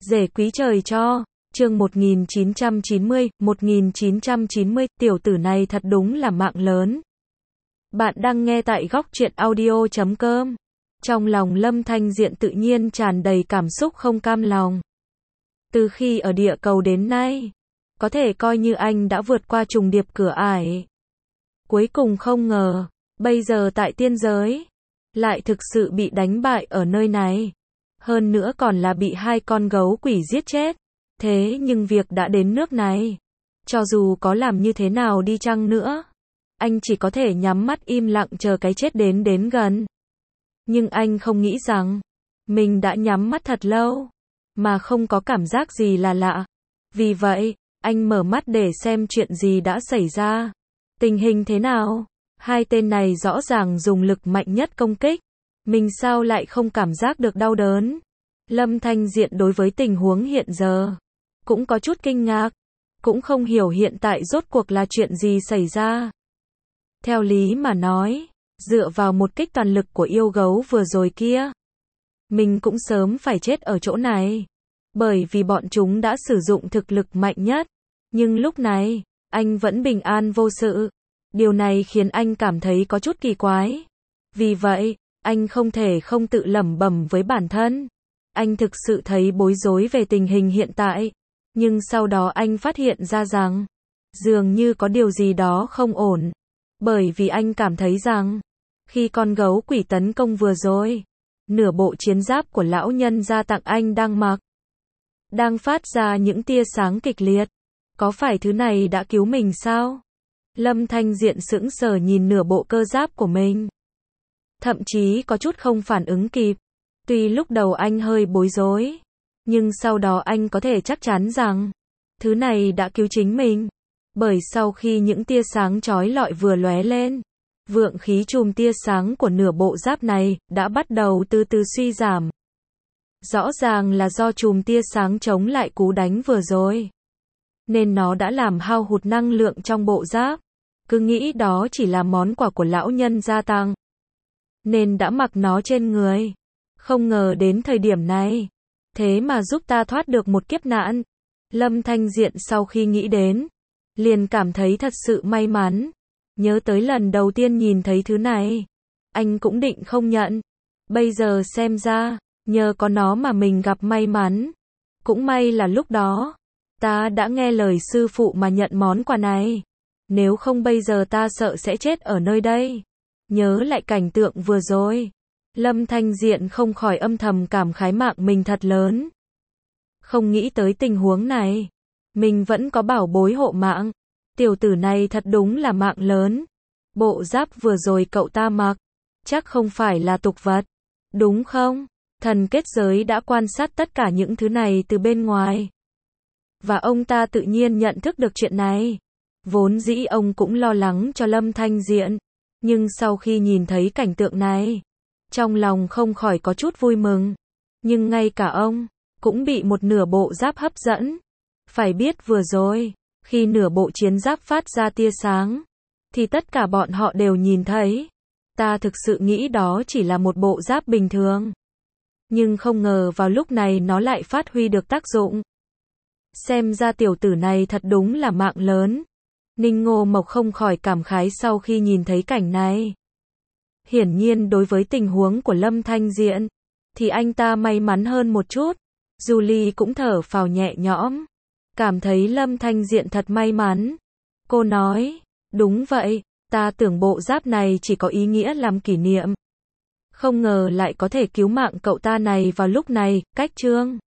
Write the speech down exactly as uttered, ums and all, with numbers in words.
Rể quý trời cho, chương một nghìn chín trăm chín mươi, một nghìn chín trăm chín mươi, tiểu tử này thật đúng là mạng lớn. Bạn đang nghe tại góc truyện audio chấm com. Trong lòng Lâm Thanh Diện tự nhiên tràn đầy cảm xúc không cam lòng. Từ khi ở địa cầu đến nay, có thể coi như anh đã vượt qua trùng điệp cửa ải. Cuối cùng không ngờ, bây giờ tại tiên giới, lại thực sự bị đánh bại ở nơi này. Hơn nữa còn là bị hai con gấu quỷ giết chết. Thế nhưng việc đã đến nước này, cho dù có làm như thế nào đi chăng nữa, anh chỉ có thể nhắm mắt im lặng chờ cái chết đến đến gần. Nhưng anh không nghĩ rằng, mình đã nhắm mắt thật lâu, mà không có cảm giác gì là lạ. Vì vậy, anh mở mắt để xem chuyện gì đã xảy ra. Tình hình thế nào? Hai tên này rõ ràng dùng lực mạnh nhất công kích. Mình sao lại không cảm giác được đau đớn? Lâm Thanh Diện đối với tình huống hiện giờ, cũng có chút kinh ngạc. Cũng không hiểu hiện tại rốt cuộc là chuyện gì xảy ra. Theo lý mà nói, dựa vào một kích toàn lực của yêu gấu vừa rồi kia, mình cũng sớm phải chết ở chỗ này. Bởi vì bọn chúng đã sử dụng thực lực mạnh nhất. Nhưng lúc này, anh vẫn bình an vô sự. Điều này khiến anh cảm thấy có chút kỳ quái. Vì vậy, anh không thể không tự lẩm bẩm với bản thân. Anh thực sự thấy bối rối về tình hình hiện tại. Nhưng sau đó anh phát hiện ra rằng, dường như có điều gì đó không ổn. Bởi vì anh cảm thấy rằng, khi con gấu quỷ tấn công vừa rồi, nửa bộ chiến giáp của lão nhân gia tặng anh đang mặc, đang phát ra những tia sáng kịch liệt. Có phải thứ này đã cứu mình sao? Lâm Thanh Diện sững sờ nhìn nửa bộ cơ giáp của mình. Thậm chí có chút không phản ứng kịp. Tuy lúc đầu anh hơi bối rối, nhưng sau đó anh có thể chắc chắn rằng, thứ này đã cứu chính mình. Bởi sau khi những tia sáng chói lọi vừa lóe lên, vượng khí chùm tia sáng của nửa bộ giáp này đã bắt đầu từ từ suy giảm. Rõ ràng là do chùm tia sáng chống lại cú đánh vừa rồi, nên nó đã làm hao hụt năng lượng trong bộ giáp. Cứ nghĩ đó chỉ là món quà của lão nhân gia tặng, nên đã mặc nó trên người. Không ngờ đến thời điểm này, thế mà giúp ta thoát được một kiếp nạn. Lâm Thanh Diện sau khi nghĩ đến, liền cảm thấy thật sự may mắn. Nhớ tới lần đầu tiên nhìn thấy thứ này, anh cũng định không nhận. Bây giờ xem ra, nhờ có nó mà mình gặp may mắn. Cũng may là lúc đó, ta đã nghe lời sư phụ mà nhận món quà này. Nếu không bây giờ ta sợ sẽ chết ở nơi đây. Nhớ lại cảnh tượng vừa rồi, Lâm Thanh Diện không khỏi âm thầm cảm khái mạng mình thật lớn. Không nghĩ tới tình huống này, mình vẫn có bảo bối hộ mạng. Tiểu tử này thật đúng là mạng lớn. Bộ giáp vừa rồi cậu ta mặc, chắc không phải là tục vật, đúng không? Thần kết giới đã quan sát tất cả những thứ này từ bên ngoài, và ông ta tự nhiên nhận thức được chuyện này. Vốn dĩ ông cũng lo lắng cho Lâm Thanh Diện, nhưng sau khi nhìn thấy cảnh tượng này, trong lòng không khỏi có chút vui mừng. Nhưng ngay cả ông, cũng bị một nửa bộ giáp hấp dẫn. Phải biết vừa rồi, khi nửa bộ chiến giáp phát ra tia sáng, thì tất cả bọn họ đều nhìn thấy. Ta thực sự nghĩ đó chỉ là một bộ giáp bình thường. Nhưng không ngờ vào lúc này nó lại phát huy được tác dụng. Xem ra tiểu tử này thật đúng là mạng lớn. Ninh Ngô Mộc không khỏi cảm khái sau khi nhìn thấy cảnh này. Hiển nhiên đối với tình huống của Lâm Thanh Diện, thì anh ta may mắn hơn một chút. Julie cũng thở phào nhẹ nhõm, cảm thấy Lâm Thanh Diện thật may mắn. Cô nói, đúng vậy, ta tưởng bộ giáp này chỉ có ý nghĩa làm kỷ niệm. Không ngờ lại có thể cứu mạng cậu ta này vào lúc này. Cách chương